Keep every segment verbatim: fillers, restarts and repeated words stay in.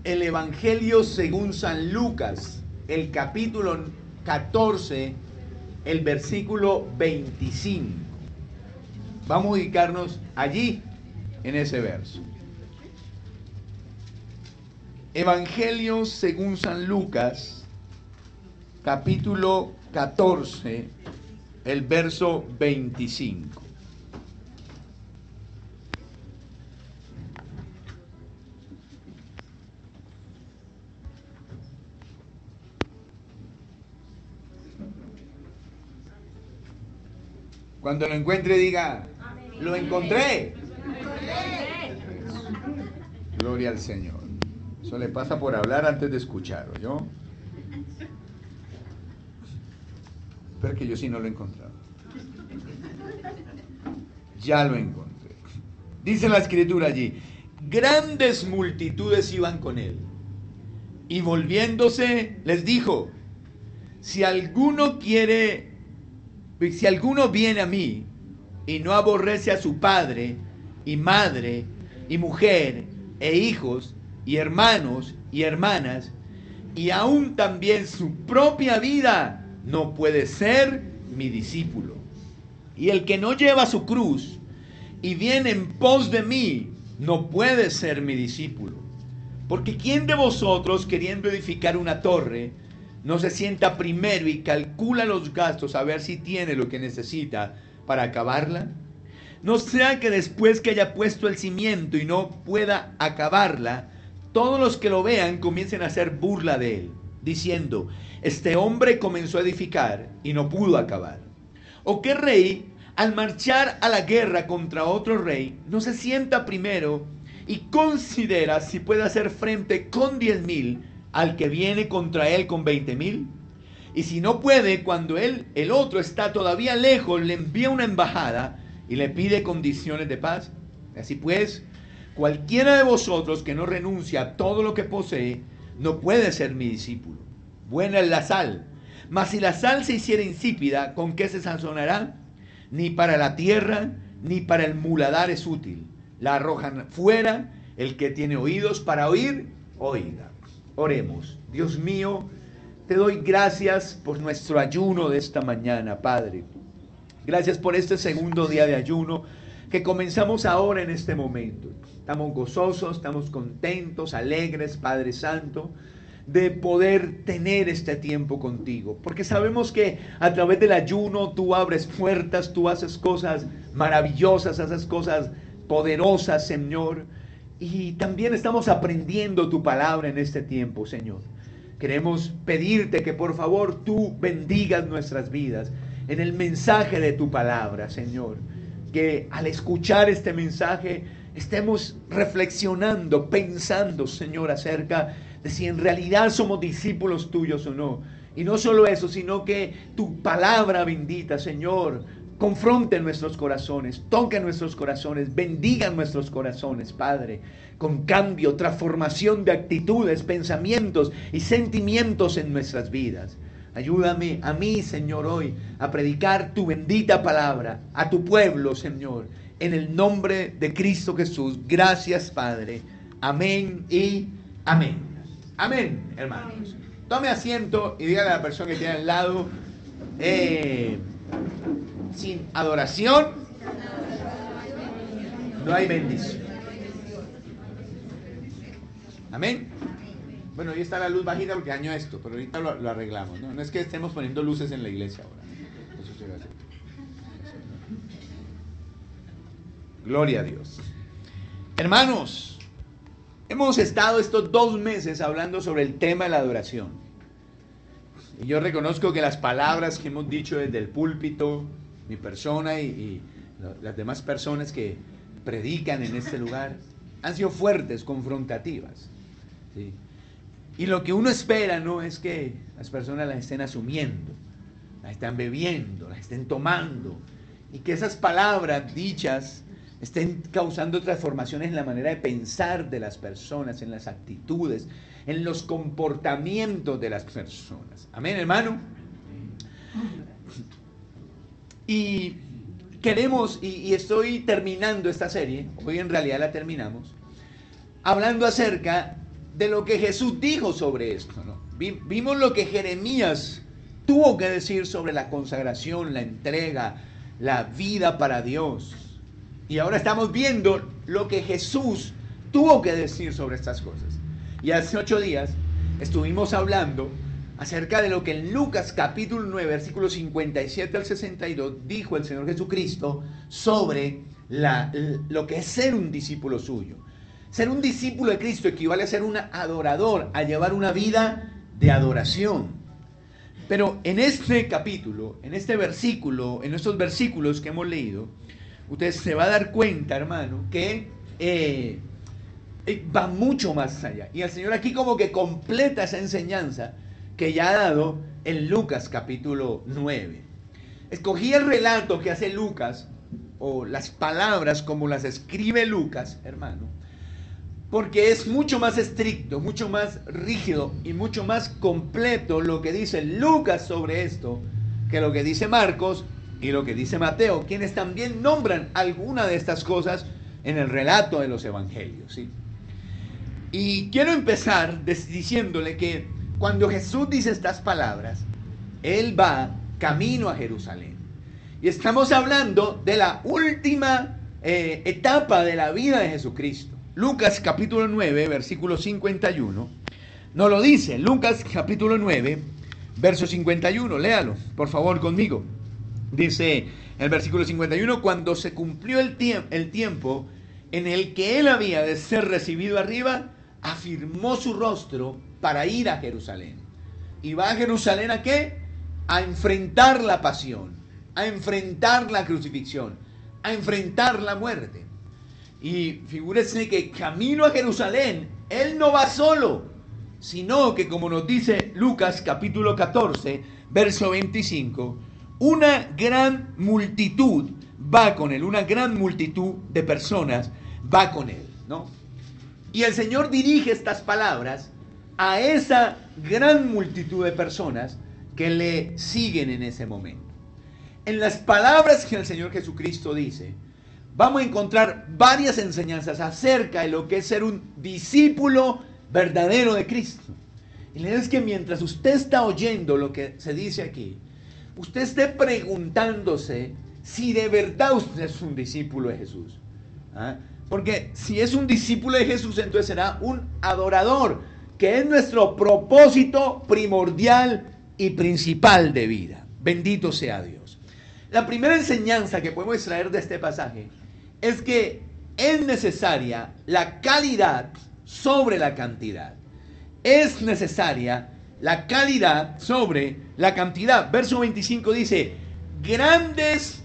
el Evangelio según San Lucas, el capítulo catorce, el versículo veinticinco. Vamos a ubicarnos allí, en ese verso. Evangelio según San Lucas, capítulo catorce, el verso veinticinco. Cuando lo encuentre diga, lo encontré. Gloria al Señor. Eso le pasa por hablar antes de escuchar, ¿oyó? Pero que yo sí no lo he encontrado. Ya lo encontré. Dice la escritura allí, grandes multitudes iban con él. Y volviéndose les dijo, si alguno quiere... Si alguno viene a mí y no aborrece a su padre y madre y mujer e hijos y hermanos y hermanas y aún también su propia vida, no puede ser mi discípulo. Y el que no lleva su cruz y viene en pos de mí, no puede ser mi discípulo. Porque ¿quién de vosotros, queriendo edificar una torre, no se sienta primero y calcula los gastos a ver si tiene lo que necesita para acabarla? No sea que después que haya puesto el cimiento y no pueda acabarla, todos los que lo vean comiencen a hacer burla de él, diciendo, este hombre comenzó a edificar y no pudo acabar. ¿O qué rey, al marchar a la guerra contra otro rey, no se sienta primero y considera si puede hacer frente con diez mil al que viene contra él con veinte mil? Y si no puede, cuando él, el otro está todavía lejos, le envía una embajada y le pide condiciones de paz. Así pues, cualquiera de vosotros que no renuncia a todo lo que posee, no puede ser mi discípulo. Buena es la sal, mas si la sal se hiciera insípida, ¿con qué se sazonará? Ni para la tierra, ni para el muladar es útil. La arrojan fuera, el que tiene oídos para oír, oiga. Oremos. Dios mío, te doy gracias por nuestro ayuno de esta mañana, Padre. Gracias por este segundo día de ayuno que comenzamos ahora en este momento. Estamos gozosos, estamos contentos, alegres, Padre Santo, de poder tener este tiempo contigo. Porque sabemos que a través del ayuno tú abres puertas, tú haces cosas maravillosas, haces cosas poderosas, Señor. Y también estamos aprendiendo tu palabra en este tiempo, Señor. Queremos pedirte que por favor tú bendigas nuestras vidas en el mensaje de tu palabra, Señor. Que al escuchar este mensaje estemos reflexionando, pensando, Señor, acerca de si en realidad somos discípulos tuyos o no. Y no solo eso, sino que tu palabra bendita, Señor, confronte nuestros corazones, toque nuestros corazones, bendiga nuestros corazones, Padre, con cambio, transformación de actitudes, pensamientos y sentimientos en nuestras vidas. Ayúdame a mí, Señor, hoy a predicar tu bendita palabra a tu pueblo, Señor, en el nombre de Cristo Jesús. Gracias, Padre. Amén y amén. Amén, hermanos. Tome asiento y dígale a la persona que tiene al lado, eh... sin adoración no hay bendición. Amén. Bueno, hoy está la luz bajita porque dañó esto, pero ahorita lo, lo arreglamos, ¿no? No es que estemos poniendo luces en la iglesia ahora. Eso se va a hacer. Gloria a Dios. Hermanos, hemos estado estos dos meses hablando sobre el tema de la adoración. Y yo reconozco que las palabras que hemos dicho desde el púlpito, mi persona y, y las demás personas que predican en este lugar, han sido fuertes, confrontativas, ¿sí? Y lo que uno espera no es que las personas las estén asumiendo, las estén bebiendo, las estén tomando, y que esas palabras dichas estén causando transformaciones en la manera de pensar de las personas, en las actitudes, en los comportamientos de las personas. Amén, hermano. Y queremos, y, y estoy terminando esta serie, hoy en realidad la terminamos, hablando acerca de lo que Jesús dijo sobre esto, ¿no? Vimos lo que Jeremías tuvo que decir sobre la consagración, la entrega, la vida para Dios. Y ahora estamos viendo lo que Jesús tuvo que decir sobre estas cosas. Y hace ocho días estuvimos hablando acerca de lo que en Lucas capítulo nueve, versículos cincuenta y siete al sesenta y dos, dijo el Señor Jesucristo sobre la, lo que es ser un discípulo suyo. Ser un discípulo de Cristo equivale a ser un adorador, a llevar una vida de adoración. Pero en este capítulo, en este versículo, en estos versículos que hemos leído, usted se va a dar cuenta, hermano, que eh, va mucho más allá. Y el Señor aquí como que completa esa enseñanza que ya ha dado en Lucas capítulo nueve. Escogí el relato que hace Lucas, o las palabras como las escribe Lucas, hermano, porque es mucho más estricto, mucho más rígido y mucho más completo lo que dice Lucas sobre esto que lo que dice Marcos y lo que dice Mateo, quienes también nombran alguna de estas cosas en el relato de los evangelios, ¿sí? Y quiero empezar diciéndole que cuando Jesús dice estas palabras, Él va camino a Jerusalén. Y estamos hablando de la última eh, etapa de la vida de Jesucristo. Lucas capítulo nueve, versículo cincuenta y uno, nos lo dice. Lucas capítulo nueve, verso cincuenta y uno, léalo, por favor, conmigo. Dice el versículo cincuenta y uno, cuando se cumplió el, tie- el tiempo en el que él había de ser recibido arriba, afirmó su rostro para ir a Jerusalén. ¿Y va a Jerusalén a qué? A enfrentar la pasión, a enfrentar la crucifixión, a enfrentar la muerte. Y figúrese que camino a Jerusalén, él no va solo, sino que, como nos dice Lucas capítulo catorce, verso veinticinco, una gran multitud va con él, una gran multitud de personas va con él, ¿no? Y el Señor dirige estas palabras a esa gran multitud de personas que le siguen en ese momento. En las palabras que el Señor Jesucristo dice, vamos a encontrar varias enseñanzas acerca de lo que es ser un discípulo verdadero de Cristo. Y la idea es que mientras usted está oyendo lo que se dice aquí, usted esté preguntándose si de verdad usted es un discípulo de Jesús. ¿Ah? Porque si es un discípulo de Jesús, entonces será un adorador, que es nuestro propósito primordial y principal de vida. Bendito sea Dios. La primera enseñanza que podemos extraer de este pasaje es que es necesaria la calidad sobre la cantidad. Es necesaria la calidad sobre la cantidad. Verso veinticinco dice, grandes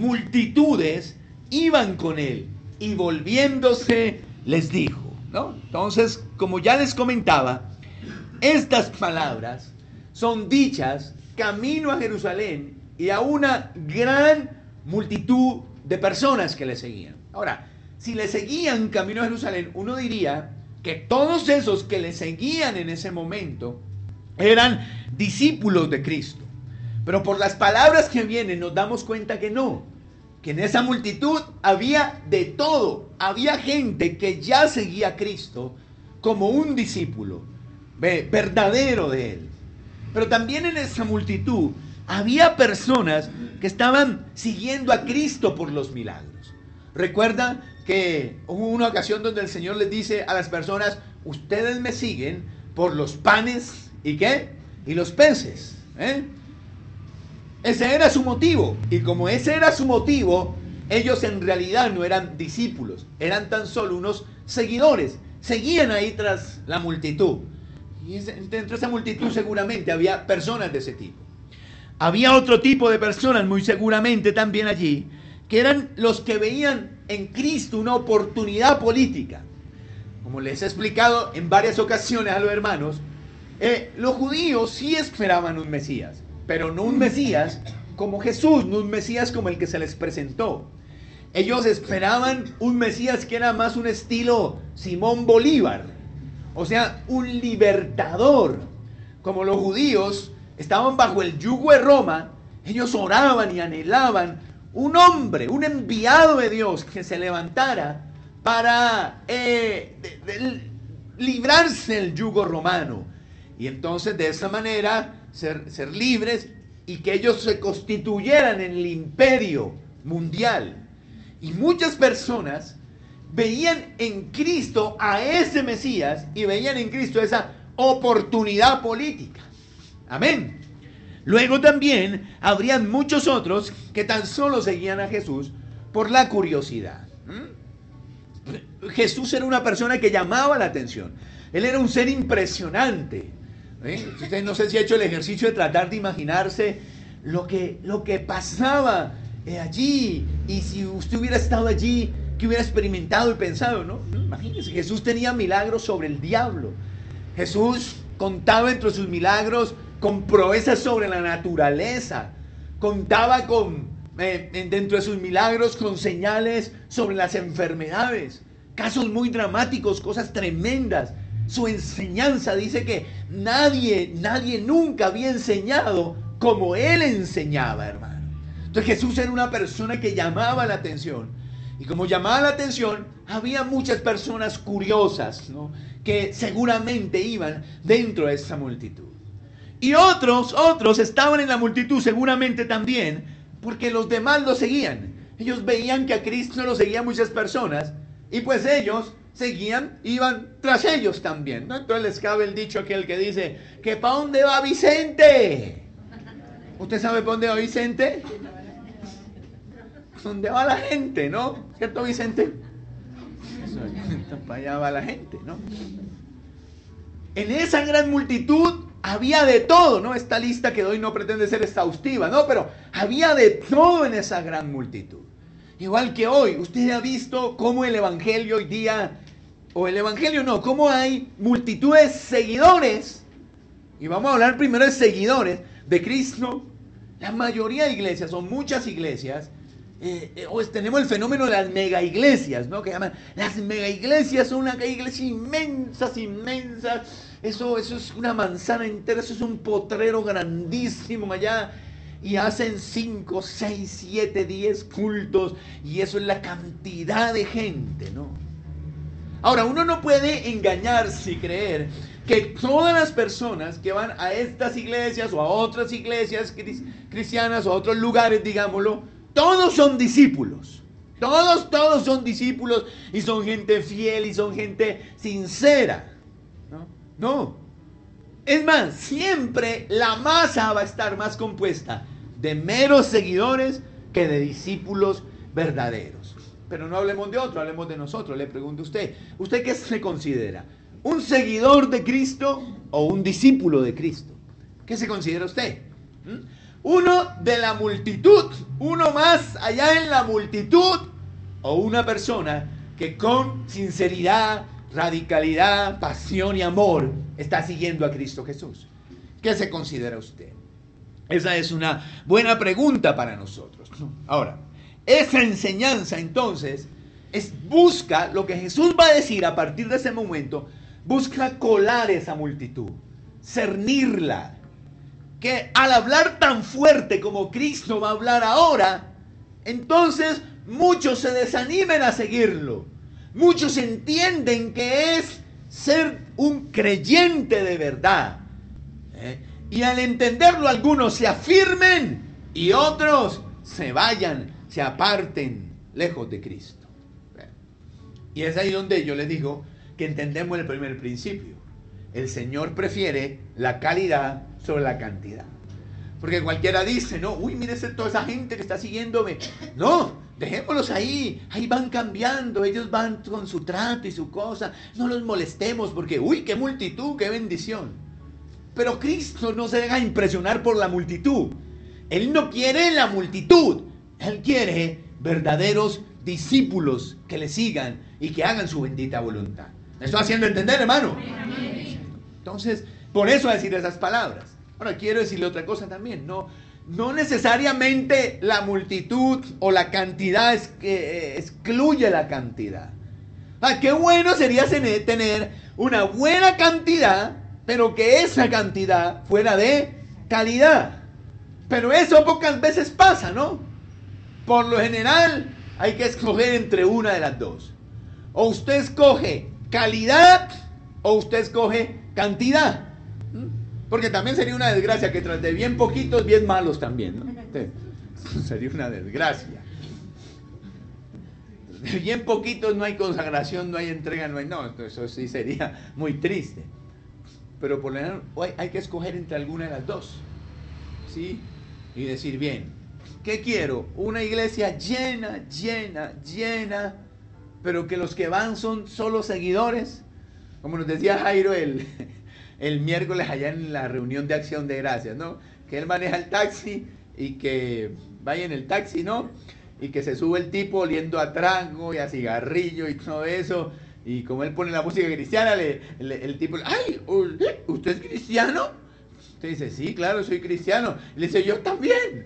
multitudes iban con él y volviéndose les dijo, ¿no? Entonces, como ya les comentaba, estas palabras son dichas camino a Jerusalén y a una gran multitud de personas que le seguían. Ahora, si le seguían camino a Jerusalén, uno diría que todos esos que le seguían en ese momento eran discípulos de Cristo. Pero por las palabras que vienen nos damos cuenta que no, que en esa multitud había de todo. Había gente que ya seguía a Cristo como un discípulo verdadero de él. Pero también en esa multitud había personas que estaban siguiendo a Cristo por los milagros. Recuerda que hubo una ocasión donde el Señor les dice a las personas, ustedes me siguen por los panes y ¿qué? Y los peces. ¿eh? Ese era su motivo. Y como ese era su motivo, ellos en realidad no eran discípulos, eran tan solo unos seguidores. Seguían ahí tras la multitud. Y dentro de esa multitud seguramente había personas de ese tipo. Había otro tipo de personas muy seguramente también allí, que eran los que veían en Cristo una oportunidad política. Como les he explicado en varias ocasiones a los hermanos, eh, los judíos sí esperaban un Mesías, pero no un Mesías como Jesús, no un Mesías como el que se les presentó. Ellos esperaban un Mesías que era más un estilo Simón Bolívar, o sea, un libertador. Como los judíos estaban bajo el yugo de Roma, ellos oraban y anhelaban un hombre, un enviado de Dios que se levantara para eh, de, de, librarse del yugo romano. Y entonces de esa manera ser, ser libres y que ellos se constituyeran en el imperio mundial. Y muchas personas veían en Cristo a ese Mesías y veían en Cristo esa oportunidad política. Amén. Luego también habrían muchos otros que tan solo seguían a Jesús por la curiosidad. ¿Mm? Jesús era una persona que llamaba la atención. Él era un ser impresionante. ¿Eh? Usted no sé si ha hecho el ejercicio de tratar de imaginarse lo que, lo que pasaba eh, allí, y si usted hubiera estado allí, que hubiera experimentado y pensado, ¿no? Imagínense, Jesús tenía milagros sobre el diablo. Jesús contaba entre sus milagros con proezas sobre la naturaleza. Contaba con, eh, dentro de sus milagros, con señales sobre las enfermedades. Casos muy dramáticos, cosas tremendas. Su enseñanza dice que nadie, nadie nunca había enseñado como él enseñaba, hermano. Entonces Jesús era una persona que llamaba la atención. Y como llamaba la atención, había muchas personas curiosas, ¿no?, que seguramente iban dentro de esa multitud. Y otros, otros estaban en la multitud seguramente también, porque los demás lo seguían. Ellos veían que a Cristo lo seguían muchas personas, y pues ellos seguían, iban tras ellos también, ¿no? Entonces les cabe el dicho aquel que dice, que ¿para dónde va Vicente? ¿Usted sabe para dónde va Vicente? ¿Dónde va la gente, no? ¿Cierto, Vicente? Para allá va la gente, ¿no? En esa gran multitud había de todo, ¿no? Esta lista que doy no pretende ser exhaustiva, ¿no? Pero había de todo en esa gran multitud. Igual que hoy, usted ha visto cómo el evangelio hoy día, o el evangelio no, cómo hay multitudes de seguidores, y vamos a hablar primero de seguidores de Cristo. La mayoría de iglesias, o muchas iglesias, eh, eh, pues tenemos el fenómeno de las mega iglesias, ¿no? Que llaman, las mega iglesias son una iglesia inmensas, inmensas, eso, eso es una manzana entera, eso es un potrero grandísimo allá, y hacen cinco, seis, siete, diez cultos, y eso es la cantidad de gente, ¿no? Ahora, uno no puede engañarse y creer que todas las personas que van a estas iglesias o a otras iglesias cristianas o a otros lugares, digámoslo, todos son discípulos. Todos, todos son discípulos y son gente fiel y son gente sincera. No, no. Es más, siempre la masa va a estar más compuesta de meros seguidores que de discípulos verdaderos. Pero no hablemos de otro, hablemos de nosotros. Le pregunto a usted, ¿usted qué se considera? ¿Un seguidor de Cristo o un discípulo de Cristo? ¿Qué se considera usted? ¿Mm? ¿Uno de la multitud, uno más allá en la multitud, o una persona que con sinceridad, radicalidad, pasión y amor está siguiendo a Cristo Jesús? ¿Qué se considera usted? Esa es una buena pregunta para nosotros. Ahora, esa enseñanza entonces es, busca, lo que Jesús va a decir a partir de ese momento, busca colar esa multitud, cernirla, que al hablar tan fuerte como Cristo va a hablar ahora, entonces muchos se desanimen a seguirlo. Muchos entienden que es ser un creyente de verdad. ¿Eh? Y al entenderlo, algunos se afirmen y otros se vayan, se aparten lejos de Cristo. Y es ahí donde yo les digo que entendemos el primer principio. El Señor prefiere la calidad sobre la cantidad. Porque cualquiera dice, no, uy, mire toda esa gente que está siguiéndome. No, dejémoslos ahí, ahí van cambiando, ellos van con su trato y su cosa. No los molestemos porque, uy, qué multitud, qué bendición. Pero Cristo no se deja impresionar por la multitud. Él no quiere la multitud, Él quiere verdaderos discípulos que le sigan y que hagan su bendita voluntad. ¿Me estoy haciendo entender, hermano? Entonces, por eso decir esas palabras. Ahora, quiero decirle otra cosa también. No, no necesariamente la multitud o la cantidad es que, eh, excluye la cantidad. Ah, qué bueno sería tener una buena cantidad, pero que esa cantidad fuera de calidad. Pero eso pocas veces pasa, ¿no? Por lo general, hay que escoger entre una de las dos. O usted escoge calidad o usted escoge cantidad. Porque también sería una desgracia que tras de bien poquitos, bien malos también, ¿no? Sí, sería una desgracia. De bien poquitos no hay consagración, no hay entrega, no hay... No, eso sí sería muy triste. Pero por lo menos hay, hay que escoger entre alguna de las dos, ¿sí? Y decir, bien, ¿qué quiero? Una iglesia llena, llena, llena, pero que los que van son solo seguidores. Como nos decía Jairo el, el miércoles allá en la reunión de Acción de Gracias, ¿no? Que él maneja el taxi y que vaya en el taxi, ¿no? Y que se sube el tipo oliendo a trago y a cigarrillo y todo eso. Y como él pone la música cristiana, le, le, el tipo, ¡ay! ¿Usted es cristiano? Usted dice, sí, claro, soy cristiano. Y le dice, yo también.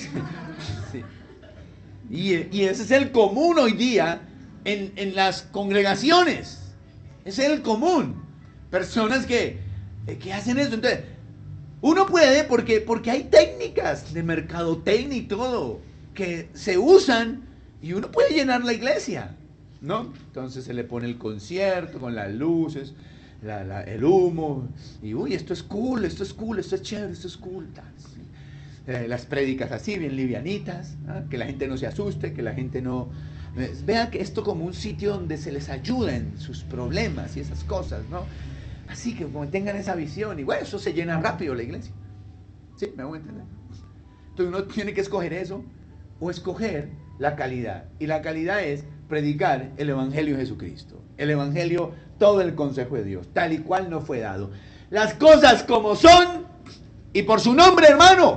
Sí. Y, y ese es el común hoy día en, en las congregaciones. Ese es el común. Personas que, que hacen eso. Entonces, uno puede, porque, porque hay técnicas de mercadotecnia y todo, que se usan y uno puede llenar la iglesia, ¿no? Entonces se le pone el concierto con las luces, la, la, el humo, y uy, esto es cool, esto es cool, esto es chévere, esto es cool, tal, ¿sí? eh, las prédicas así, bien livianitas, ¿ah? Que la gente no se asuste, que la gente no... Eh, vea que esto como un sitio donde se les ayuda en sus problemas y esas cosas, ¿no? Así que como tengan esa visión, y bueno, eso se llena rápido la iglesia, ¿sí? ¿Me voy a entender? Entonces uno tiene que escoger eso, o escoger la calidad, y la calidad es predicar el Evangelio de Jesucristo, el Evangelio, todo el consejo de Dios, tal y cual nos fue dado, las cosas como son, y por su nombre, hermano,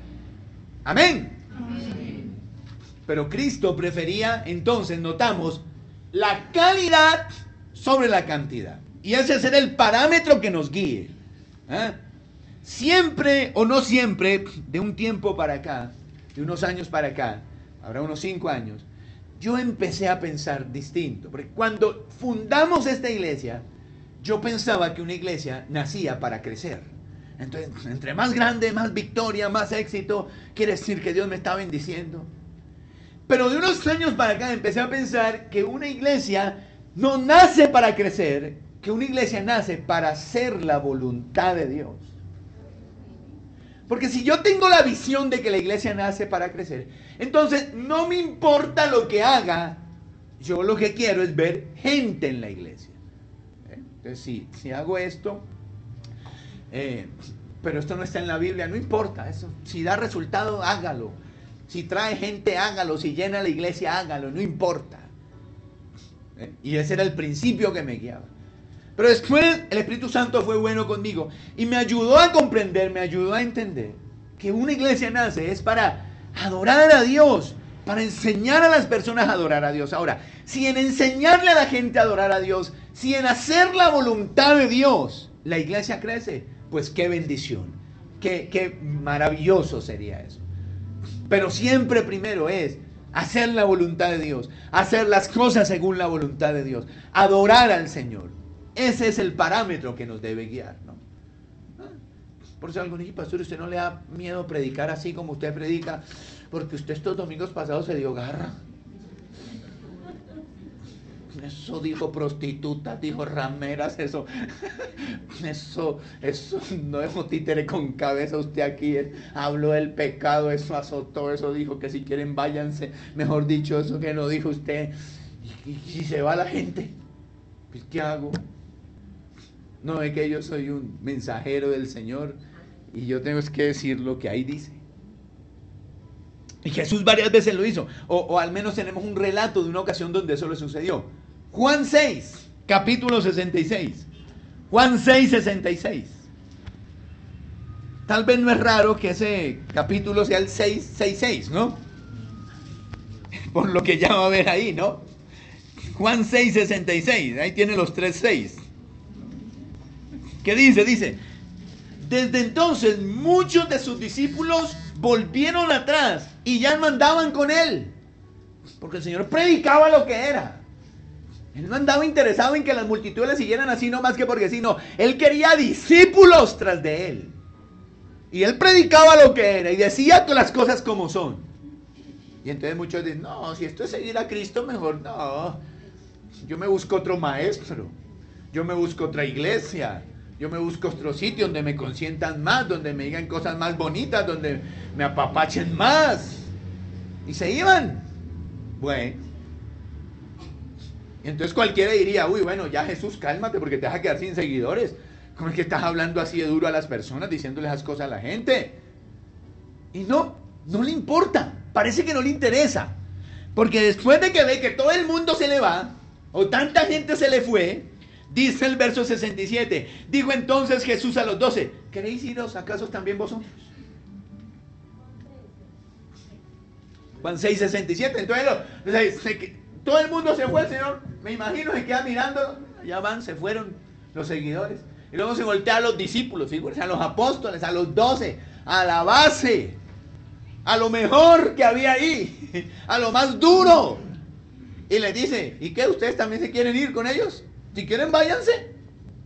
amén. Amén. Pero Cristo prefería, entonces notamos, la calidad sobre la cantidad, y ese será el parámetro que nos guíe, ¿eh? Siempre o no siempre, de un tiempo para acá, de unos años para acá, habrá unos cinco años, yo empecé a pensar distinto. Porque cuando fundamos esta iglesia, yo pensaba que una iglesia nacía para crecer. Entonces, entre más grande, más victoria, más éxito, quiere decir que Dios me está bendiciendo. Pero de unos años para acá empecé a pensar que una iglesia no nace para crecer, que una iglesia nace para hacer la voluntad de Dios. Porque si yo tengo la visión de que la iglesia nace para crecer, entonces no me importa lo que haga, yo lo que quiero es ver gente en la iglesia. ¿Eh? Entonces si, si hago esto, eh, pero esto no está en la Biblia, no importa, eso, si da resultado, hágalo. Si trae gente, hágalo. Si llena la iglesia, hágalo, no importa. ¿Eh? Y ese era el principio que me guiaba. Pero después el Espíritu Santo fue bueno conmigo y me ayudó a comprender, me ayudó a entender que una iglesia nace es para adorar a Dios, para enseñar a las personas a adorar a Dios. Ahora, si en enseñarle a la gente a adorar a Dios, si en hacer la voluntad de Dios, la iglesia crece, pues qué bendición, qué, qué maravilloso sería eso. Pero siempre primero es hacer la voluntad de Dios, hacer las cosas según la voluntad de Dios, adorar al Señor. Ese es el parámetro que nos debe guiar, ¿no? Por eso algunos dicen, pastor, ¿usted no le da miedo predicar así como usted predica? Porque usted estos domingos pasados se dio garra. Eso dijo prostitutas, dijo rameras, eso, eso, eso no dejó títere con cabeza usted aquí, eh, habló del pecado, eso azotó, eso dijo que si quieren váyanse, mejor dicho, eso que no dijo usted, y, y, y se va la gente, pues ¿qué hago? No es que yo soy un mensajero del Señor y yo tengo que decir lo que ahí dice. Y Jesús varias veces lo hizo, o, o al menos tenemos un relato de una ocasión donde eso le sucedió. Juan seis, capítulo sesenta y seis. Juan seis, sesenta y seis. Tal vez no es raro que ese capítulo sea el seis sesenta y seis, ¿no? Por lo que ya va a ver ahí, ¿no? Juan seis, sesenta y seis, ahí tiene los tres seis. ¿Qué dice? Dice, desde entonces muchos de sus discípulos volvieron atrás y ya no andaban con él. Porque el Señor predicaba lo que era. Él no andaba interesado en que las multitudes le siguieran así, no más que porque sí, no. Él quería discípulos tras de él. Y él predicaba lo que era y decía las cosas como son. Y entonces muchos dicen, no, si esto es seguir a Cristo, mejor no. Yo me busco otro maestro. Yo me busco otra iglesia. Yo me busco otro sitio donde me consientan más, donde me digan cosas más bonitas, donde me apapachen más. Y se iban. Bueno. Y entonces cualquiera diría, uy, bueno, ya Jesús, cálmate porque te vas a quedar sin seguidores. ¿Cómo es que estás hablando así de duro a las personas, diciéndole esas cosas a la gente? Y no, no le importa. Parece que no le interesa. Porque después de que ve que todo el mundo se le va, o tanta gente se le fue, dice el verso sesenta y siete, dijo entonces Jesús a los doce, ¿queréis iros acaso también vosotros? Juan seis, sesenta y siete, entonces lo, se, se, todo el mundo se fue, el Señor, me imagino, se queda mirando, ya van, se fueron los seguidores, y luego se voltea a los discípulos, a los apóstoles, a los doce, a la base, a lo mejor que había ahí, a lo más duro, y les dice, ¿y qué? ¿Ustedes también se quieren ir con ellos? Si quieren, váyanse.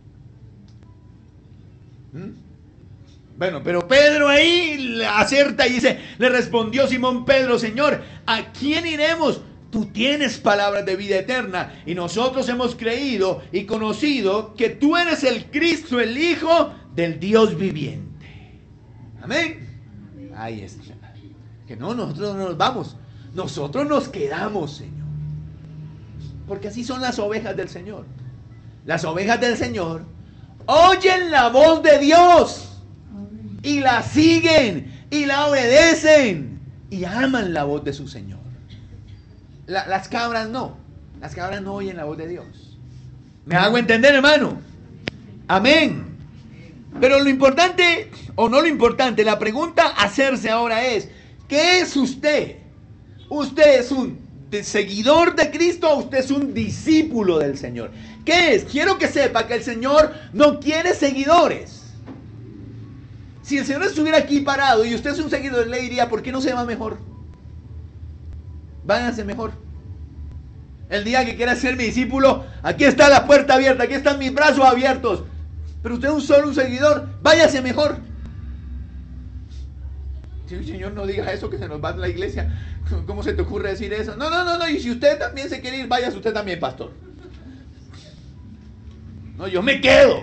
¿Mm? Bueno, pero Pedro ahí acerta y dice, le respondió Simón Pedro, Señor, ¿a quién iremos? Tú tienes palabras de vida eterna y nosotros hemos creído y conocido que tú eres el Cristo, el Hijo del Dios viviente. Amén. Ahí está. Que no, nosotros no nos vamos, nosotros nos quedamos, Señor. Porque así son las ovejas del Señor. Las ovejas del Señor oyen la voz de Dios y la siguen y la obedecen y aman la voz de su Señor. La, las cabras no. Las cabras no oyen la voz de Dios. ¿Me hago entender, hermano? Amén. Pero lo importante, o no lo importante, la pregunta a hacerse ahora es, ¿qué es usted? ¿Usted es un seguidor de Cristo o usted es un discípulo del Señor? ¿Qué es? Quiero que sepa que el Señor no quiere seguidores. Si el Señor estuviera aquí parado y usted es un seguidor, le diría, ¿por qué no se va mejor? Váyanse mejor. El día que quiera ser mi discípulo, aquí está la puerta abierta, aquí están mis brazos abiertos. Pero usted es un solo un seguidor, váyase mejor. Si el Señor no diga eso, que se nos va de la iglesia, ¿cómo se te ocurre decir eso? No, no, no, no, y si usted también se quiere ir, váyase usted también, pastor. No, yo me quedo.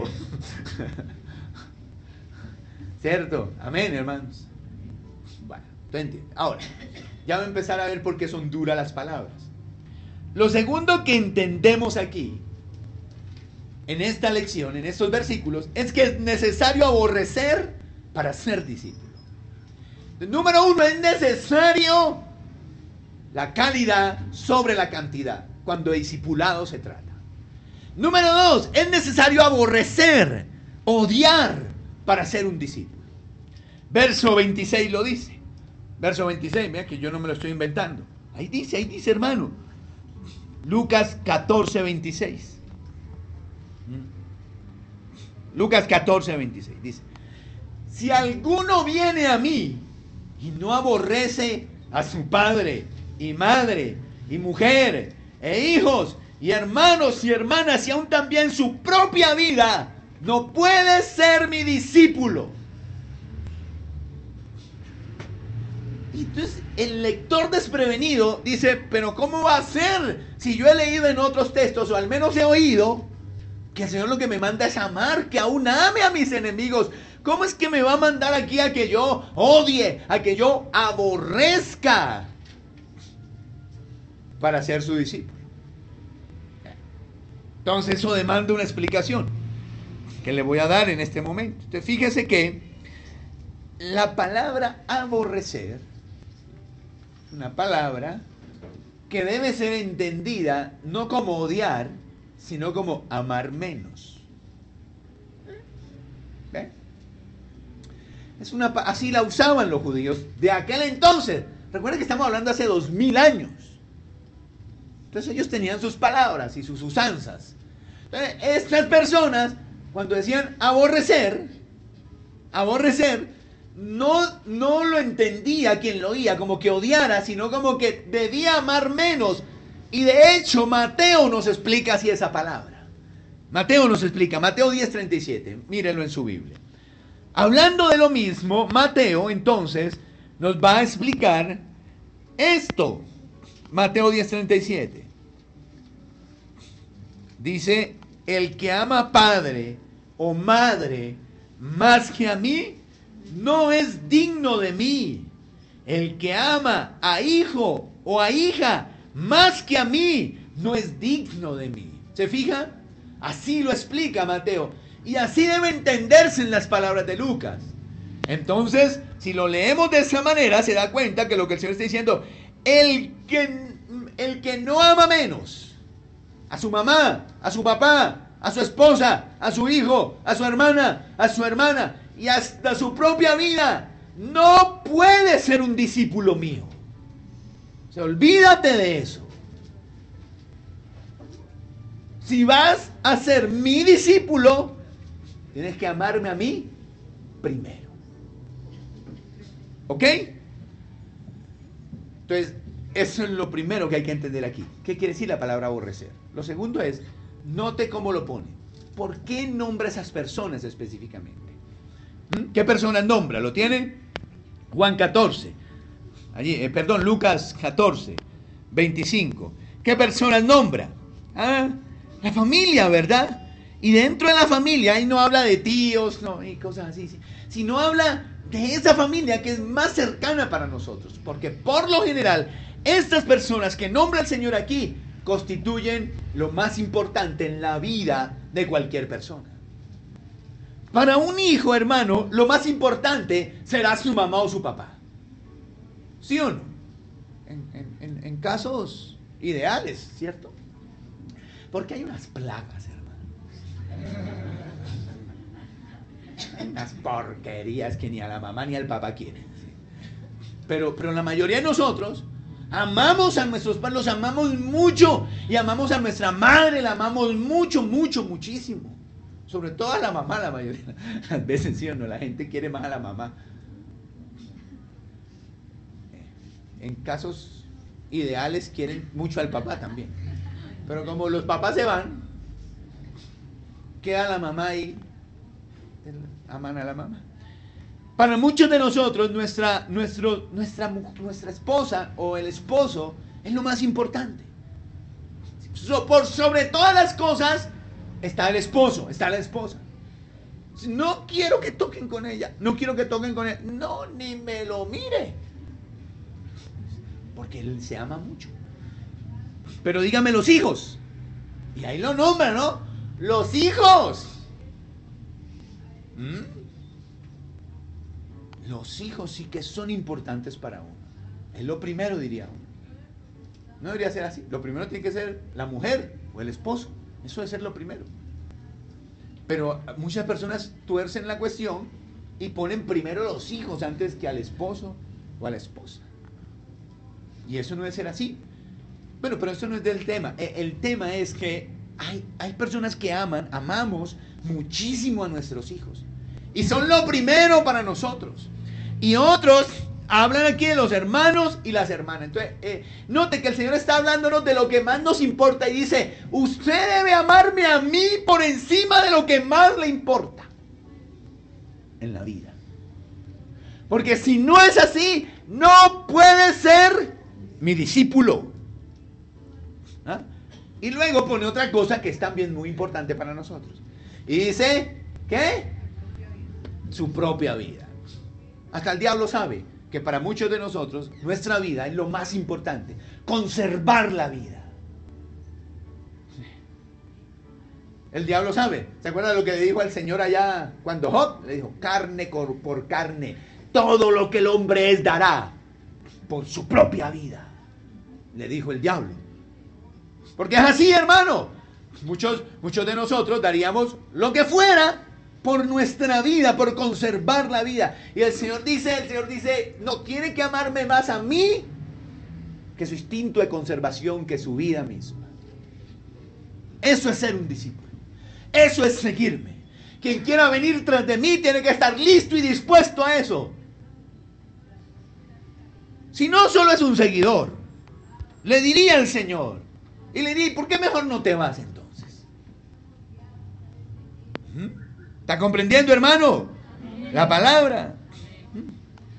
¿Cierto? Amén, hermanos. Bueno, tú entiendes. Ahora, ya va a empezar a ver por qué son duras las palabras. Lo segundo que entendemos aquí, en esta lección, en estos versículos, es que es necesario aborrecer para ser discípulo. Número uno, es necesario la calidad sobre la cantidad, cuando de discipulado se trata. Número dos, es necesario aborrecer, odiar para ser un discípulo. Verso veintiséis lo dice. Verso veintiséis, mira que yo no me lo estoy inventando. Ahí dice, ahí dice, hermano. Lucas catorce, veintiséis. Lucas catorce, veintiséis dice: si alguno viene a mí y no aborrece a su padre y madre y mujer e hijos y hermanos y hermanas y aún también su propia vida, no puede ser mi discípulo. Y entonces el lector desprevenido dice, pero ¿cómo va a ser? Si yo he leído en otros textos, o al menos he oído, que el Señor lo que me manda es amar, que aún ame a mis enemigos. ¿Cómo es que me va a mandar aquí a que yo odie, a que yo aborrezca para ser su discípulo? Entonces eso demanda una explicación que le voy a dar en este momento. Entonces fíjese que la palabra aborrecer, una palabra que debe ser entendida no como odiar, sino como amar menos. ¿Ve? Es una, así la usaban los judíos de aquel entonces. Recuerden que estamos hablando hace dos mil años. Entonces ellos tenían sus palabras y sus usanzas. Entonces, estas personas, cuando decían aborrecer, aborrecer, no, no lo entendía quien lo oía como que odiara, sino como que debía amar menos. Y de hecho, Mateo nos explica así esa palabra. Mateo nos explica, Mateo diez, treinta y siete, mírenlo en su Biblia. Hablando de lo mismo, Mateo entonces nos va a explicar esto. Mateo diez, treinta y siete. Dice, el que ama padre o madre más que a mí, no es digno de mí. El que ama a hijo o a hija más que a mí, no es digno de mí. ¿Se fija? Así lo explica Mateo. Y así debe entenderse en las palabras de Lucas. Entonces, si lo leemos de esa manera, se da cuenta que lo que el Señor está diciendo, el que, el que no ama menos a su mamá, a su papá, a su esposa, a su hijo, a su hermana, a su hermana y hasta su propia vida, no puede ser un discípulo mío. O sea, olvídate de eso. Si vas a ser mi discípulo, tienes que amarme a mí primero. ¿Ok? Entonces, eso es lo primero que hay que entender aquí. ¿Qué quiere decir la palabra aborrecer? Lo segundo es, note cómo lo pone. ¿Por qué nombra a esas personas específicamente? ¿Mm? ¿Qué personas nombra? ¿Lo tienen? Juan catorce. Allí, eh, perdón, Lucas catorce, veinticinco. ¿Qué personas nombra? Ah, la familia, ¿verdad? Y dentro de la familia, ahí no habla de tíos, no, y cosas así, sí, sino habla de esa familia que es más cercana para nosotros. Porque por lo general, estas personas que nombra el Señor aquí, constituyen lo más importante en la vida de cualquier persona. Para un hijo, hermano, lo más importante será su mamá o su papá. ¿Sí o no? En, en, en, en casos ideales, ¿cierto? Porque hay unas plagas, hermano. Hay unas porquerías que ni a la mamá ni al papá quieren. ¿Sí? Pero, pero la mayoría de nosotros amamos a nuestros padres, los amamos mucho. Y amamos a nuestra madre, la amamos mucho, mucho, muchísimo. Sobre todo a la mamá, la mayoría. A veces sí o no, la gente quiere más a la mamá. En casos ideales quieren mucho al papá también. Pero como los papás se van, queda la mamá ahí. Aman a la mamá. Para muchos de nosotros, nuestra, nuestro, nuestra, nuestra esposa o el esposo es lo más importante. So, por sobre todas las cosas está el esposo, está la esposa. No quiero que toquen con ella, no quiero que toquen con él. No, ni me lo mire. Porque él se ama mucho. Pero dígame los hijos. Y ahí lo nombra, ¿no? Los hijos. ¿Mm? Los hijos sí que son importantes para uno. Es lo primero, diría uno. No debería ser así. Lo primero tiene que ser la mujer o el esposo. Eso debe ser lo primero. Pero muchas personas tuercen la cuestión y ponen primero los hijos antes que al esposo o a la esposa. Y eso no debe ser así. Bueno, pero eso no es del tema. El tema es que hay, hay personas que aman, amamos muchísimo a nuestros hijos. Y son lo primero para nosotros. Y otros hablan aquí de los hermanos y las hermanas. Entonces, eh, note que el Señor está hablándonos de lo que más nos importa. Y dice, usted debe amarme a mí por encima de lo que más le importa en la vida. Porque si no es así, no puede ser mi discípulo. ¿Ah? Y luego pone otra cosa que es también muy importante para nosotros. Y dice, ¿qué? Su propia vida. Hasta el diablo sabe que para muchos de nosotros nuestra vida es lo más importante. Conservar la vida. El diablo sabe. ¿Se acuerdan de lo que le dijo al Señor allá cuando Job? Le dijo, carne por carne. Todo lo que el hombre es dará por su propia vida. Le dijo el diablo. Porque es así, hermano. Muchos, muchos de nosotros daríamos lo que fuera por nuestra vida, por conservar la vida. Y el Señor dice, el Señor dice, no tiene que amarme más a mí que su instinto de conservación, que su vida misma. Eso es ser un discípulo. Eso es seguirme. Quien quiera venir tras de mí tiene que estar listo y dispuesto a eso. Si no, solo es un seguidor. Le diría al Señor. Y le diría, ¿por qué mejor no te vas entonces? ¿Mm? ¿Está comprendiendo, hermano? La palabra.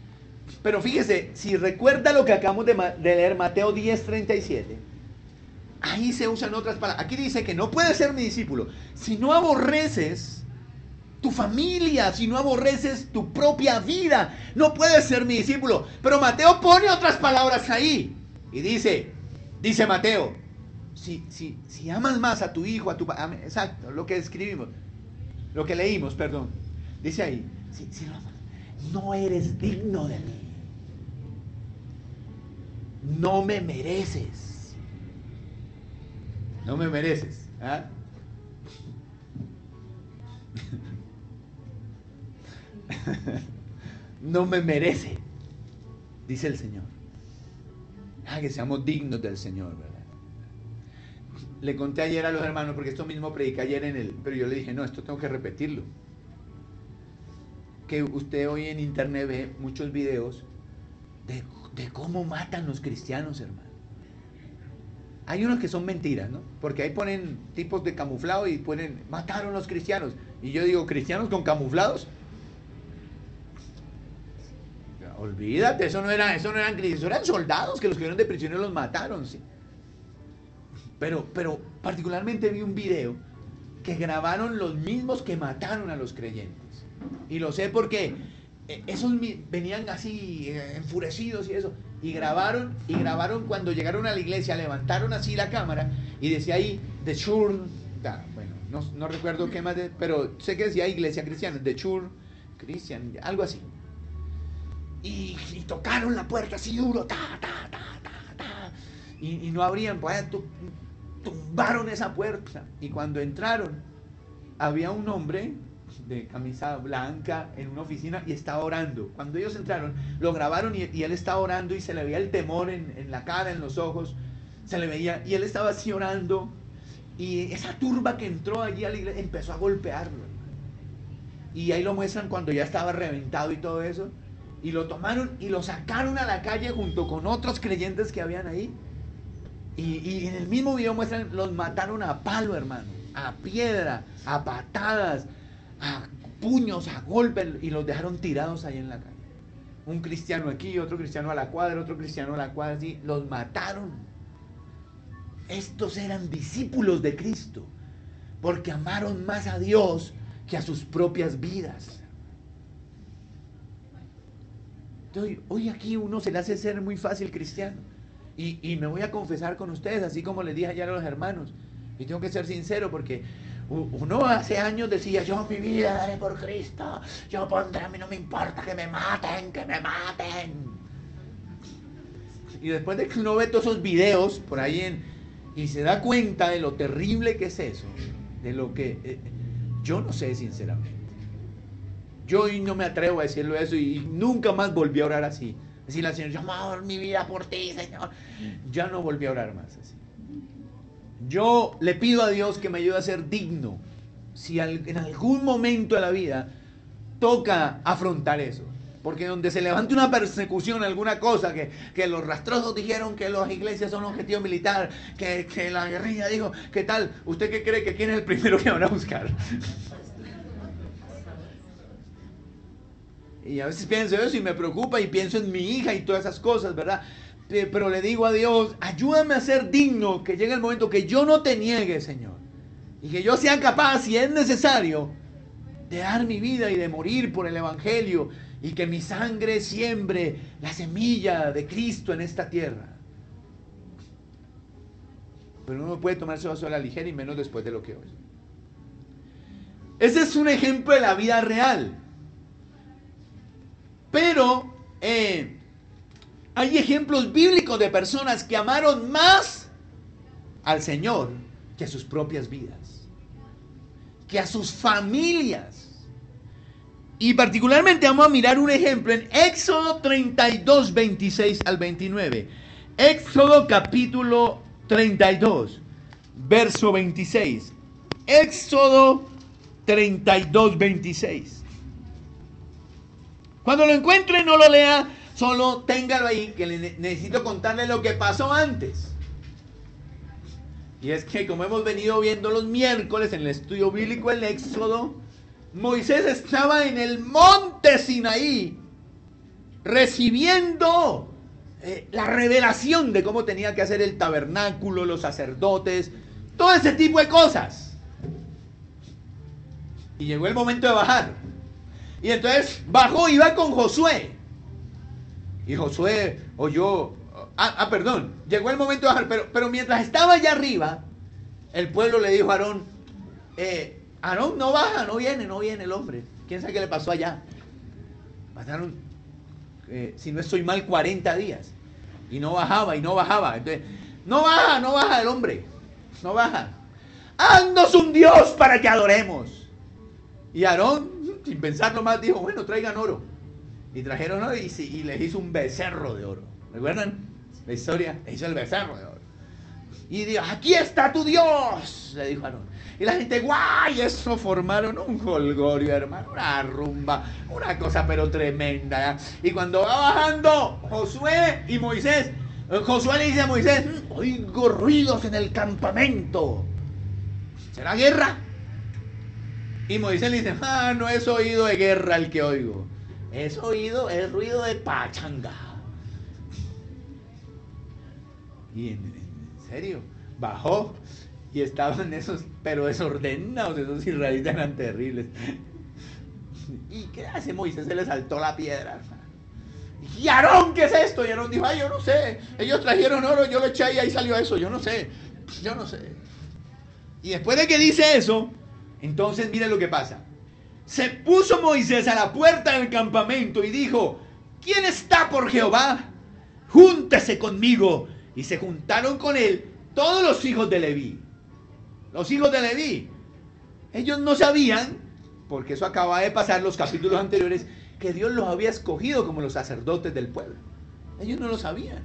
Pero fíjese, si recuerda lo que acabamos de, de leer, Mateo diez, treinta y siete. ahí se usan otras palabras. Aquí dice que no puedes ser mi discípulo si no aborreces tu familia, si no aborreces tu propia vida. No puedes ser mi discípulo. Pero Mateo pone otras palabras ahí. Y dice, dice Mateo, si, si, si amas más a tu hijo, a tu... Exacto, lo que escribimos, lo que leímos, perdón. Dice ahí, si, si lo amas, no eres digno de mí. No me mereces. No me mereces. ¿Ah? No me merece, dice el Señor. Ah, que seamos dignos del Señor, ¿verdad? Le conté ayer a los hermanos, porque esto mismo prediqué ayer en el... Pero yo le dije, no, esto tengo que repetirlo. Que usted hoy en internet ve muchos videos de, de cómo matan los cristianos, hermano. Hay unos que son mentiras, ¿no? Porque ahí ponen tipos de camuflado y ponen, mataron los cristianos. Y yo digo, ¿cristianos con camuflados? Olvídate, eso no, era, eso no eran cristianos, eso eran soldados que los cogieron de prisioneros y los mataron, sí. Pero, pero particularmente vi un video que grabaron los mismos que mataron a los creyentes. Y lo sé porque esos venían así enfurecidos y eso. Y grabaron, y grabaron cuando llegaron a la iglesia, levantaron así la cámara y decía ahí, The Church, bueno, no, no recuerdo qué más, de, pero sé que decía Iglesia Cristiana, The Church Christian, algo así. Y, y tocaron la puerta así duro, ta, ta, ta, ta, ta, y, y no abrían, pues tumbaron esa puerta. Y cuando entraron, había un hombre de camisa blanca en una oficina y estaba orando. Cuando ellos entraron, lo grabaron y, y él estaba orando y se le veía el temor en, en la cara, en los ojos, se le veía, y él estaba así orando, y esa turba que entró allí a la iglesia empezó a golpearlo. Y ahí lo muestran cuando ya estaba reventado y todo eso. Y lo tomaron y lo sacaron a la calle junto con otros creyentes que habían ahí. Y, y en el mismo video muestran, los mataron a palo, hermano, a piedra, a patadas, a puños, a golpes, y los dejaron tirados ahí en la calle. Un cristiano aquí, otro cristiano a la cuadra, otro cristiano a la cuadra, así, los mataron. Estos eran discípulos de Cristo, porque amaron más a Dios que a sus propias vidas. Hoy, hoy aquí uno se le hace ser muy fácil cristiano. Y, y me voy a confesar con ustedes, así como les dije ayer a los hermanos. Y tengo que ser sincero porque uno hace años decía, yo mi vida daré por Cristo. Yo pondré, a mí no me importa que me maten, que me maten. Y después de que uno ve todos esos videos por ahí en, y se da cuenta de lo terrible que es eso, de lo que... Eh, yo no sé sinceramente. Yo hoy no me atrevo a decirlo eso y nunca más volví a orar así. Decirle al Señor, yo amo mi vida por ti, Señor. Ya no volví a orar más así. Yo le pido a Dios que me ayude a ser digno. Si en algún momento de la vida toca afrontar eso. Porque donde se levante una persecución, alguna cosa, que, que los rastrosos dijeron que las iglesias son un objetivo militar, que, que la guerrilla dijo, ¿qué tal? ¿Usted qué cree que quién es el primero que van a buscar? Y a veces pienso eso y me preocupa y pienso en mi hija y todas esas cosas, ¿verdad? Pero le digo a Dios, ayúdame a ser digno, que llegue el momento que yo no te niegue, Señor. Y que yo sea capaz, si es necesario, de dar mi vida y de morir por el Evangelio. Y que mi sangre siembre la semilla de Cristo en esta tierra. Pero uno no puede tomarse eso a la ligera y menos después de lo que oye. Ese es un ejemplo de la vida real. Pero eh, hay ejemplos bíblicos de personas que amaron más al Señor que a sus propias vidas, que a sus familias. Y particularmente vamos a mirar un ejemplo en Éxodo treinta y dos, veintiséis al veintinueve. Éxodo capítulo treinta y dos, verso veintiséis. Éxodo treinta y dos, veintiséis. Cuando lo encuentre, no lo lea, solo téngalo ahí, que le necesito contarle lo que pasó antes. Y es que, como hemos venido viendo los miércoles en el estudio bíblico del Éxodo, Moisés estaba en el monte Sinaí, recibiendo eh, la revelación de cómo tenía que hacer el tabernáculo, los sacerdotes, todo ese tipo de cosas. Y llegó el momento de bajar. Y entonces bajó, iba con Josué. Y Josué oyó, ah, ah perdón, llegó el momento de bajar, pero, pero mientras estaba allá arriba, el pueblo le dijo a Aarón, eh, Aarón no baja, no viene, no viene el hombre. ¿Quién sabe qué le pasó allá? Pasaron, eh, si no estoy mal, cuarenta días. Y no bajaba, y no bajaba. Entonces, no baja, no baja el hombre. No baja. Haznos un Dios para que adoremos. Y Aarón, sin pensarlo más, dijo, bueno, traigan oro. Y trajeron oro y, y les hizo un becerro de oro. ¿Recuerdan la historia? Le hizo el becerro de oro. Y dijo, aquí está tu Dios, le dijo Aarón. Y la gente, guay, eso formaron un jolgorio, hermano, una rumba, una cosa pero tremenda. Y cuando va bajando Josué y Moisés, Josué le dice a Moisés, oigo ruidos en el campamento. ¿Será guerra? Y Moisés le dice, ah, no es oído de guerra el que oigo. Es oído, es ruido de pachanga. Y en, en serio, bajó. Y estaban esos, pero desordenados, esos israelitas eran terribles. ¿Y qué hace Moisés? Se le saltó la piedra. ¿Y Aarón qué es esto? Y Aarón dijo, ay, yo no sé. Ellos trajeron oro, yo lo eché y ahí salió eso. Yo no sé, yo no sé. Y después de que dice eso, entonces mire lo que pasa. Se puso Moisés a la puerta del campamento y dijo, ¿quién está por Jehová? Júntese conmigo. Y se juntaron con él todos los hijos de Leví. Los hijos de Leví, ellos no sabían, porque eso acaba de pasar los capítulos anteriores, que Dios los había escogido como los sacerdotes del pueblo. Ellos no lo sabían.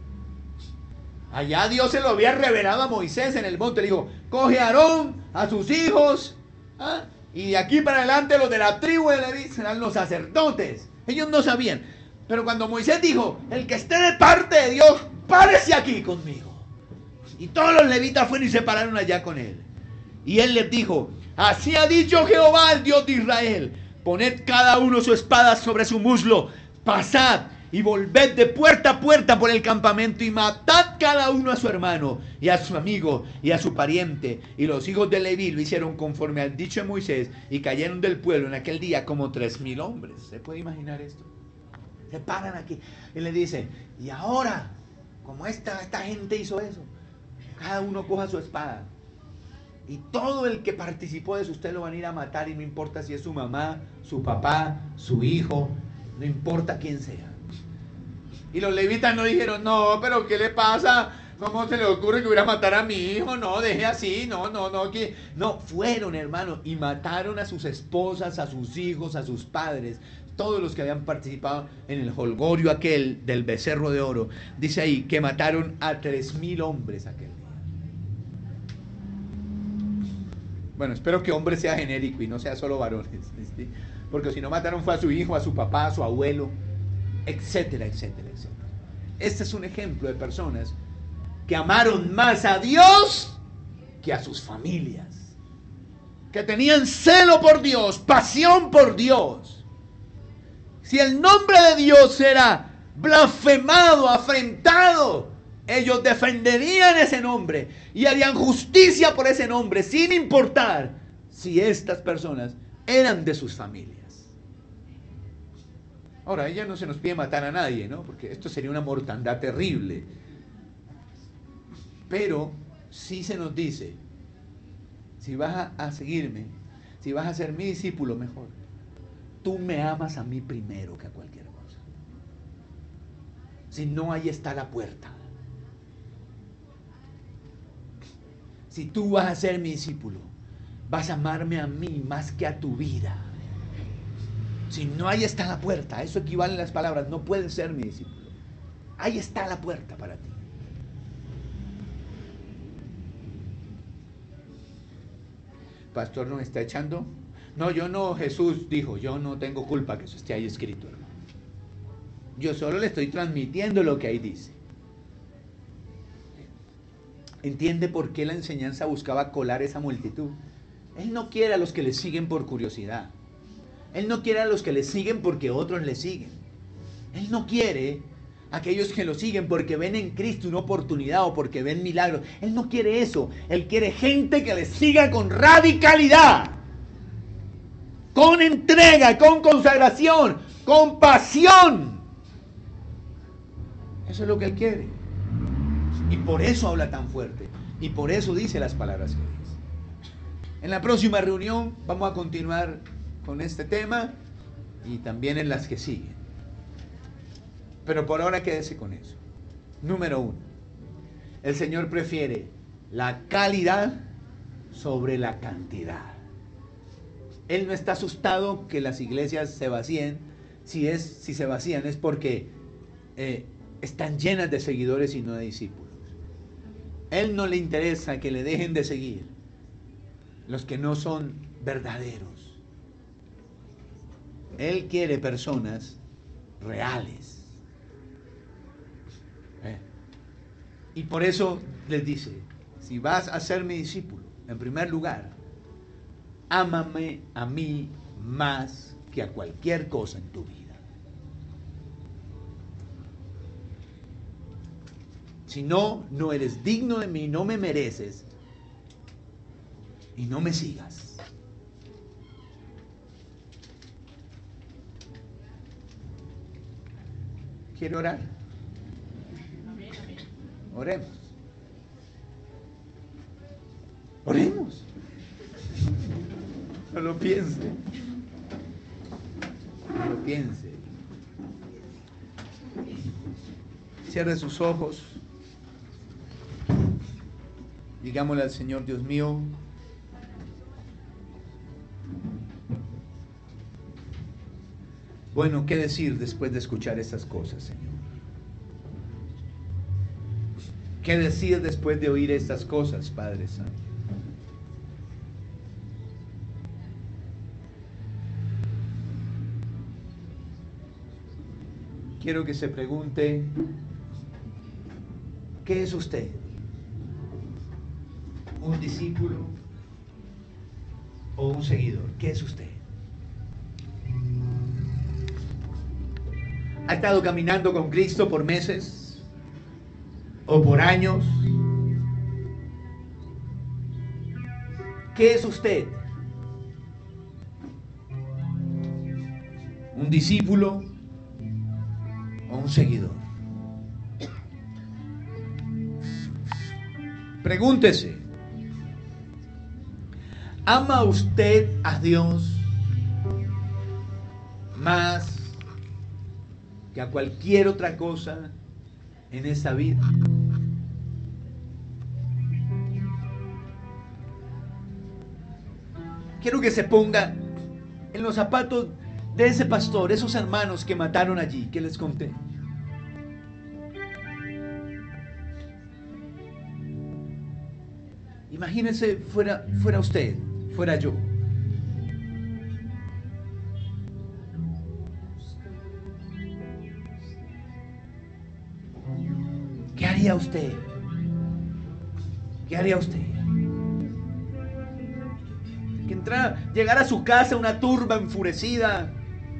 Allá Dios se lo había revelado a Moisés en el monte. Le dijo, coge a Aarón, a sus hijos, ¿ah? Y de aquí para adelante los de la tribu de Leví serán los sacerdotes. Ellos no sabían. Pero cuando Moisés dijo, el que esté de parte de Dios, párese aquí conmigo. Y todos los levitas fueron y se pararon allá con él. Y él les dijo, así ha dicho Jehová, el Dios de Israel, poned cada uno su espada sobre su muslo, pasad y volved de puerta a puerta por el campamento y matad cada uno a su hermano y a su amigo y a su pariente. Y los hijos de Leví lo hicieron conforme al dicho de Moisés y cayeron del pueblo en aquel día como tres mil hombres. ¿Se puede imaginar esto? Se paran aquí y le dice, y ahora, como esta, esta gente hizo eso, cada uno coja su espada. Y todo el que participó de eso, usted lo van a ir a matar. Y no importa si es su mamá, su papá, su hijo, no importa quién sea. Y los levitas no dijeron, no, pero ¿qué le pasa? ¿Cómo se le ocurre que hubiera matar a mi hijo? No, deje así, no, no, no. que No, fueron, hermano, y mataron a sus esposas, a sus hijos, a sus padres. Todos los que habían participado en el jolgorio aquel del becerro de oro. Dice ahí que mataron a tres mil hombres aquel día. Bueno, espero que hombre sea genérico y no sea solo varones, ¿sí? Porque si no mataron fue a su hijo, a su papá, a su abuelo, etcétera, etcétera, etcétera. Este es un ejemplo de personas que amaron más a Dios que a sus familias, que tenían celo por Dios, pasión por Dios. Si el nombre de Dios era blasfemado, afrentado, ellos defenderían ese nombre y harían justicia por ese nombre, sin importar si estas personas eran de sus familias. Ahora, ella no se nos pide matar a nadie, ¿no? Porque esto sería una mortandad terrible. Pero sí se nos dice, si vas a, a seguirme, si vas a ser mi discípulo, mejor, tú me amas a mí primero que a cualquier cosa. Si no, ahí está la puerta. Si tú vas a ser mi discípulo, vas a amarme a mí más que a tu vida. Si no, ahí está la puerta. Eso equivale a las palabras, no puedes ser mi discípulo. Ahí está la puerta para ti. Pastor, ¿nos está echando? No, yo no, Jesús dijo, yo no tengo culpa que eso esté ahí escrito, hermano. Yo solo le estoy transmitiendo lo que ahí dice. ¿Entiende por qué la enseñanza buscaba colar esa multitud? Él no quiere a los que le siguen por curiosidad. Él no quiere a los que le siguen porque otros le siguen. Él no quiere aquellos que lo siguen porque ven en Cristo una oportunidad o porque ven milagros. Él no quiere eso. Él quiere gente que le siga con radicalidad, con entrega, con consagración, con pasión. Eso es lo que Él quiere. Y por eso habla tan fuerte. Y por eso dice las palabras que dice. En la próxima reunión vamos a continuar con este tema y también en las que siguen. Pero por ahora quédese con eso. Número uno. El Señor prefiere la calidad sobre la cantidad. Él no está asustado que las iglesias se vacíen. Si, es, si se vacían es porque eh, están llenas de seguidores y no de discípulos. Él no le interesa que le dejen de seguir los que no son verdaderos. Él quiere personas reales. ¿Eh? Y por eso les dice, si vas a ser mi discípulo, en primer lugar, ámame a mí más que a cualquier cosa en tu vida. Si no, no eres digno de mí, no me mereces y no me sigas. ¿Quiere orar? Oremos. Oremos. No lo piense. No lo piense. Cierre sus ojos. Digámosle al Señor, Dios mío, bueno, ¿qué decir después de escuchar estas cosas, Señor? ¿Qué decir después de oír estas cosas, Padre Santo? Quiero que se pregunte, ¿qué es usted? ¿Un discípulo o un seguidor? ¿Qué es usted? ¿Ha estado caminando con Cristo por meses o por años? ¿Qué es usted? ¿Un discípulo o un seguidor? Pregúntese, ¿ama usted a Dios más que a cualquier otra cosa en esta vida? Quiero que se ponga en los zapatos de ese pastor, esos hermanos que mataron allí, que les conté. Imagínense fuera, fuera usted, fuera yo. ¿Qué haría usted? ¿Qué haría usted? Que entrara, llegara a su casa una turba enfurecida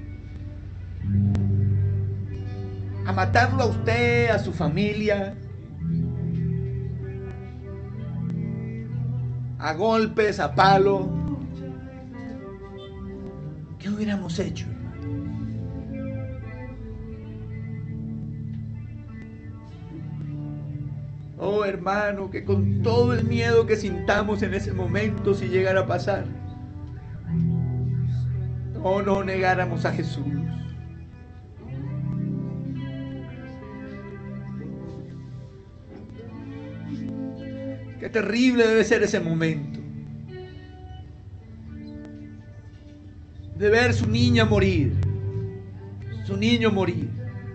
a matarlo a usted, a su familia, a golpes, a palo. ¿Qué hubiéramos hecho, hermano? Oh, hermano, que con todo el miedo que sintamos en ese momento, si llegara a pasar, no, no negáramos a Jesús. Qué terrible debe ser ese momento de ver su niña morir, su niño morir.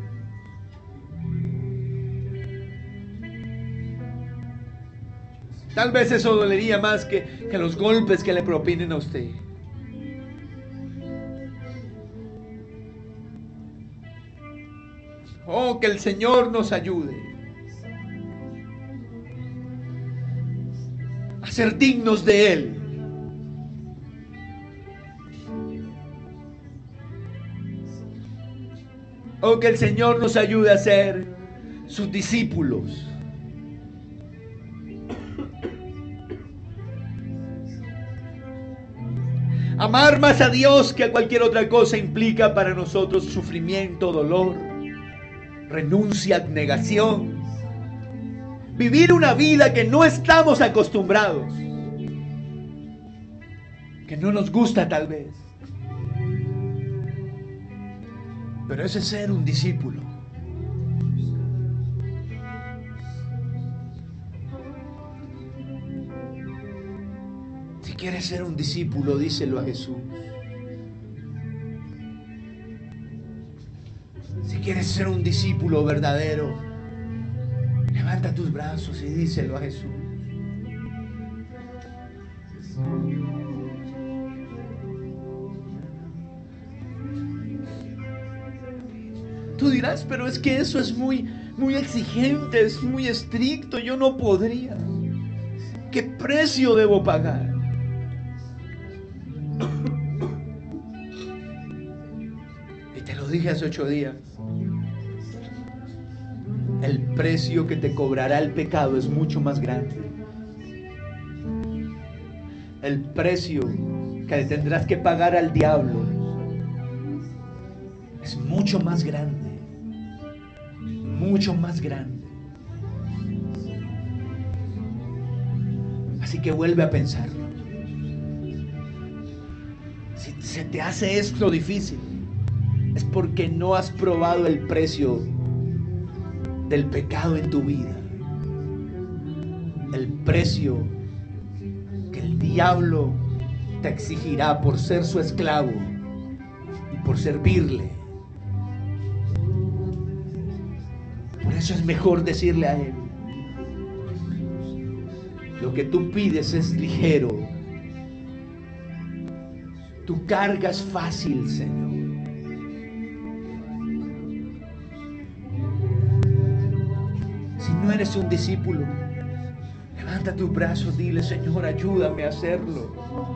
Tal vez eso dolería más que, que los golpes que le propinen a usted. Oh, que el Señor nos ayude a ser dignos de Él. Oh, que el Señor nos ayude a ser sus discípulos. Amar más a Dios que a cualquier otra cosa implica para nosotros sufrimiento, dolor, renuncia, abnegación. Vivir una vida que no estamos acostumbrados, que no nos gusta tal vez. Pero ese es ser un discípulo. Si quieres ser un discípulo, díselo a Jesús. Si quieres ser un discípulo verdadero, levanta tus brazos y díselo a Jesús. Tú dirás, pero es que eso es muy, muy exigente, es muy estricto, yo no podría. ¿Qué precio debo pagar? Y te lo dije hace ocho días. El precio que te cobrará el pecado es mucho más grande. El precio que le tendrás que pagar al diablo es mucho más grande. Mucho más grande. Así que vuelve a pensarlo. Si se te hace esto difícil, es porque no has probado el precio del pecado en tu vida. El precio que el diablo te exigirá por ser su esclavo y por servirle. Por eso es mejor decirle a Él: lo que tú pides es ligero, tu carga es fácil, Señor. Si no eres un discípulo, levanta tus brazos, dile: Señor, ayúdame a hacerlo.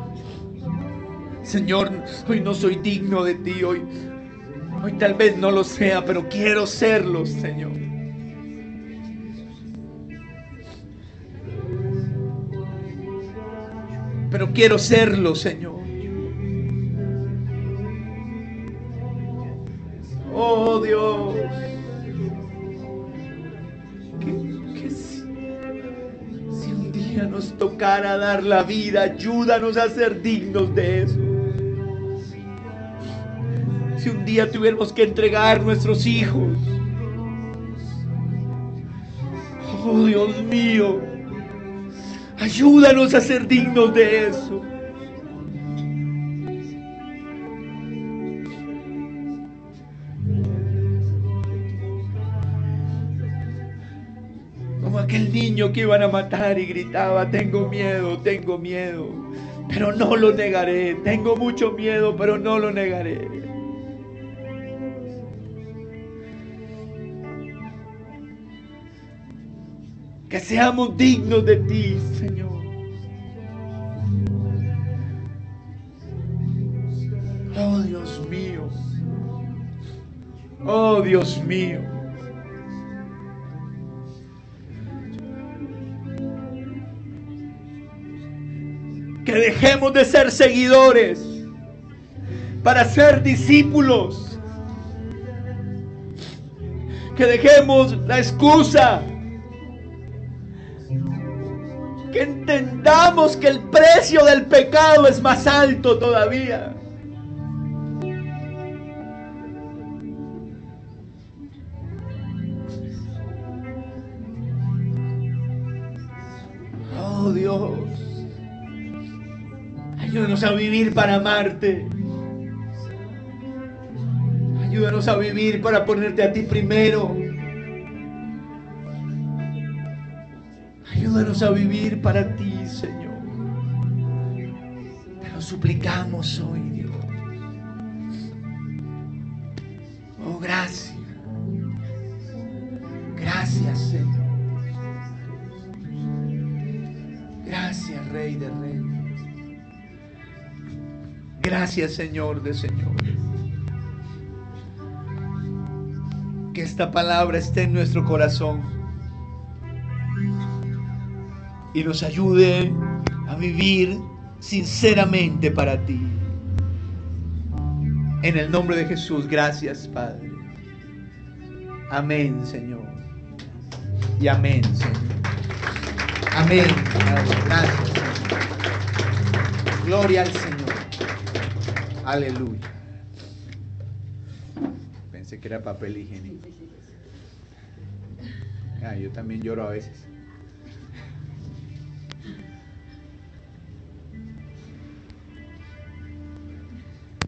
Señor, hoy no soy digno de ti, hoy, hoy tal vez no lo sea, pero quiero serlo, Señor. Pero quiero serlo, Señor. Oh Dios, que, que si, si un día nos tocara dar la vida, ayúdanos a ser dignos de eso. Si un día tuviéramos que entregar nuestros hijos, oh Dios mío, ayúdanos a ser dignos de eso. Como aquel niño que iban a matar y gritaba: tengo miedo, tengo miedo, pero no lo negaré. Tengo mucho miedo, pero no lo negaré. Que seamos dignos de ti, Señor. Oh Dios mío. Oh Dios mío. Que dejemos de ser seguidores para ser discípulos. Que dejemos la excusa. Que entendamos que el precio del pecado es más alto todavía. Oh Dios, ayúdanos a vivir para amarte. Ayúdanos a vivir para ponerte a ti primero. Ayúdanos a vivir para ti, Señor. Te lo suplicamos hoy, Dios. Oh, gracias. Gracias, Señor. Gracias, Rey de Reyes. Gracias, Señor de Señores. que esta palabra esté en nuestro corazón y nos ayude a vivir sinceramente para ti. En el nombre de Jesús, gracias, Padre. Amén, Señor. Y amén, Señor. Amén, Padre. Gracias, Señor. Gloria al Señor. Aleluya. Pensé que era papel higiénico. Ah, yo también lloro a veces.